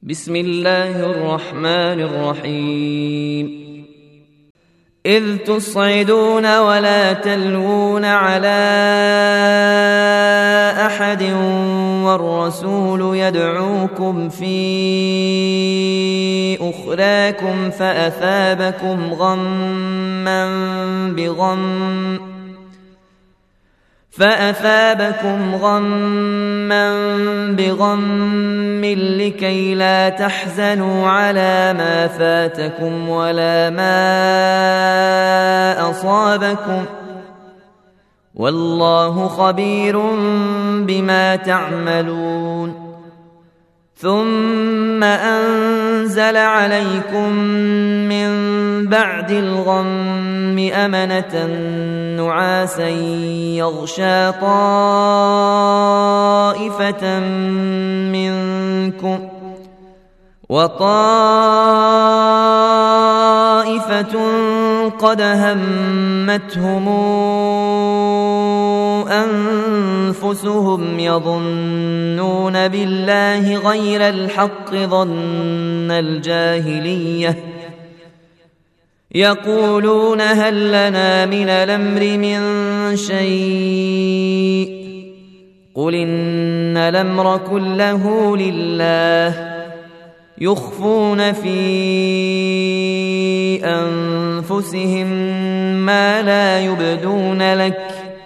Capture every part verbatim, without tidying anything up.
بسم الله الرحمن الرحيم إذ تصعدون ولا تلوون على أحد والرسول يدعوكم في أخراكم فأثابكم غما بغم فأثابكم غما بغم لكي لا تحزنوا على ما فاتكم ولا ما أصابكم والله خبير بما تعملون ثم أنزل عليكم من بعد الغم أمنة نعاسا يغشى طائفة منكم وطائفة قد همتهم أنفسهم يظنون بالله غير الحق ظن الجاهلية يقولون هل لنا من الأمر من شيء قل إن الأمر كله لله يخفون في أنفسهم ما لا يبدون لك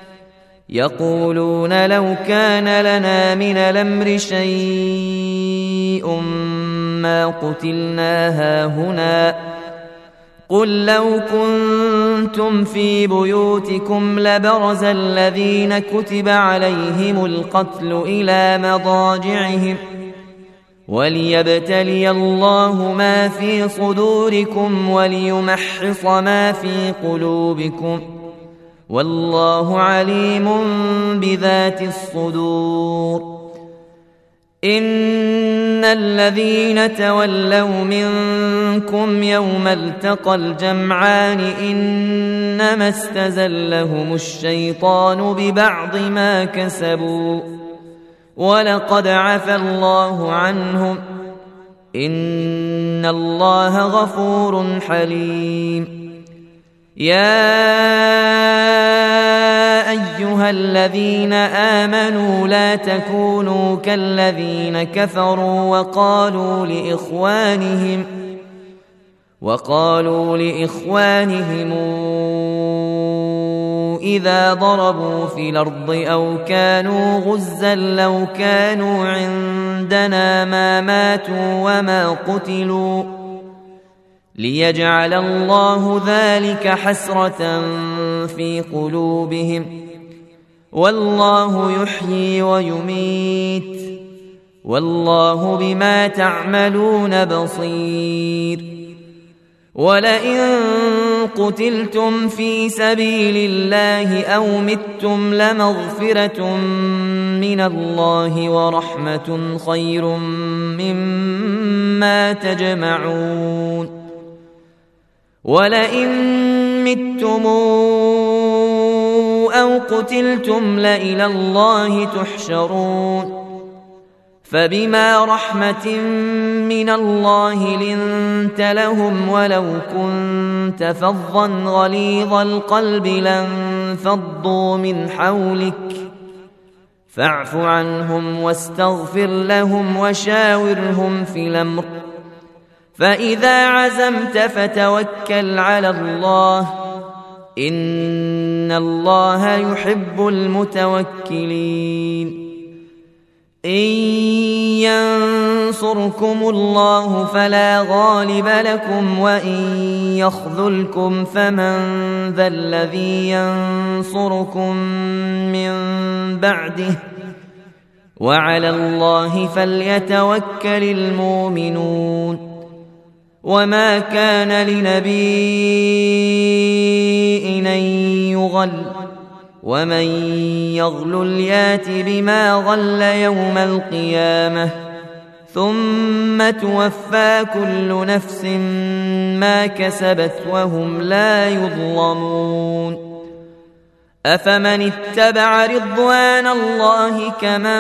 يقولون لو كان لنا من الأمر شيء ما قتلنا هاهنا قل لو كنتم في بيوتكم لبرز الذين كتب عليهم القتل إلى مضاجعهم وليبتلي الله ما في صدوركم وليمحص ما في قلوبكم والله عليم بذات الصدور إن الذين تولوا منكم يوم التقى الجمعان إنما استزلهم الشيطان ببعض ما كسبوا ولقد عفى الله عنهم إن الله غفور حليم يا أيها الذين آمنوا لا تكونوا كالذين كفروا وقالوا لإخوانهم وقالوا لإخوانهم إذا ضربوا في الأرض أو كانوا غزا لو كانوا عندنا ما ماتوا وما قتلوا ليجعل الله ذلك حسرة في قلوبهم والله يحيي ويميت والله بما تعملون بصير ولئن قتلتم في سبيل الله أو متم لمغفرة من الله ورحمة خير مما تجمعون ولئن متم أو قتلتم لإلى الله تحشرون فبما رحمة من الله لنت لهم ولو كنت فظا غليظ القلب لانفضوا من حولك فاعف عنهم واستغفر لهم وشاورهم في الأمر فإذا عزمت فتوكل على الله إن الله يحب المتوكلين إن ينصركم الله فلا غالب لكم وإن يخذلكم فمن ذا الذي ينصركم من بعده وعلى الله فليتوكل المؤمنون وما كان لنبي أن يغل ومن يغلل يات بما غل يوم القيامة ثم توفى كل نفس ما كسبت وهم لا يظلمون أفمن اتبع رضوان الله كمن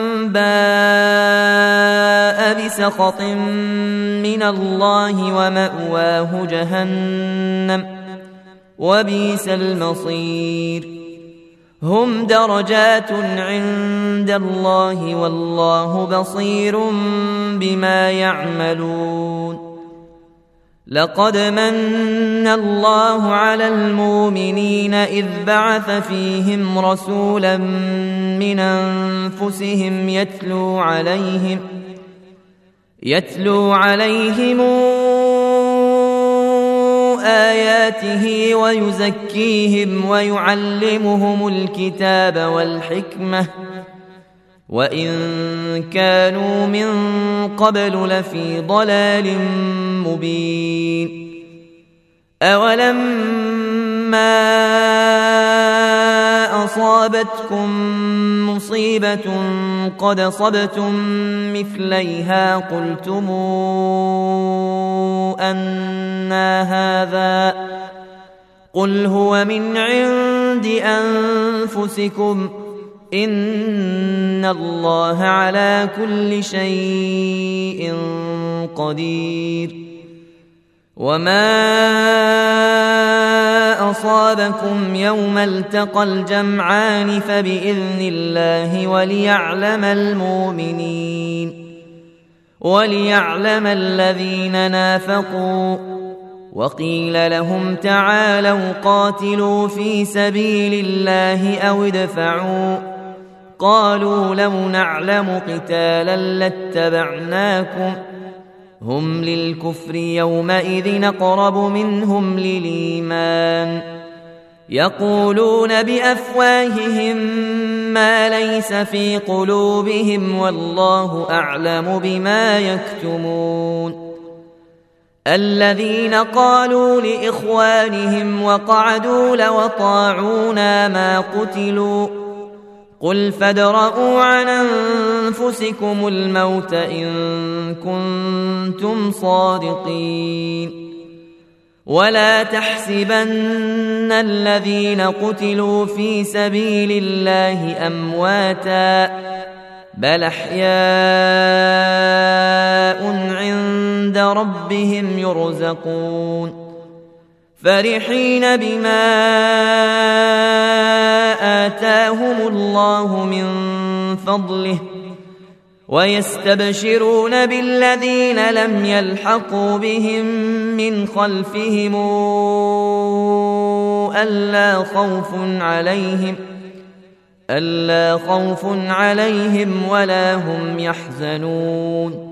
باء بسخط من الله ومأواه جهنم وبئس المصير هم درجات عند الله والله بصير بما يعملون لقد من الله على المؤمنين إذ بعث فيهم رسولا من أنفسهم يتلو عليهم يتلو عليهم آياته ويزكيهم ويعلمهم الكتاب والحكمة وإن كانوا من قبل لفي ضلال مبين أولما أصابتكم مصيبة قد أصبتم مثليها قلتم أنى هذا قل هو من عند أنفسكم إن الله على كل شيء قدير وما أصابكم يوم التقى الجمعان فبإذن الله وليعلم المؤمنين وليعلم الذين نافقوا وقيل لهم تعالوا قاتلوا في سبيل الله أو ادفعوا قالوا لو نعلم قتالا لاتبعناكم هم للكفر يومئذ أقرب منهم للإيمان يقولون بأفواههم ما ليس في قلوبهم والله أعلم بما يكتمون الذين قالوا لإخوانهم وقعدوا لو أطاعونا ما قتلوا قل فادرءوا عن أنفسكم الموت إن كنتم صادقين ولا تحسبن الذين قتلوا في سبيل الله أمواتا بل أحياء عند ربهم يرزقون فرحين بما آتاهم الله من فضله ويستبشرون بالذين لم يلحقوا بهم من خلفهم ألا خوف عليهم ألا خوف عليهم ولا هم يحزنون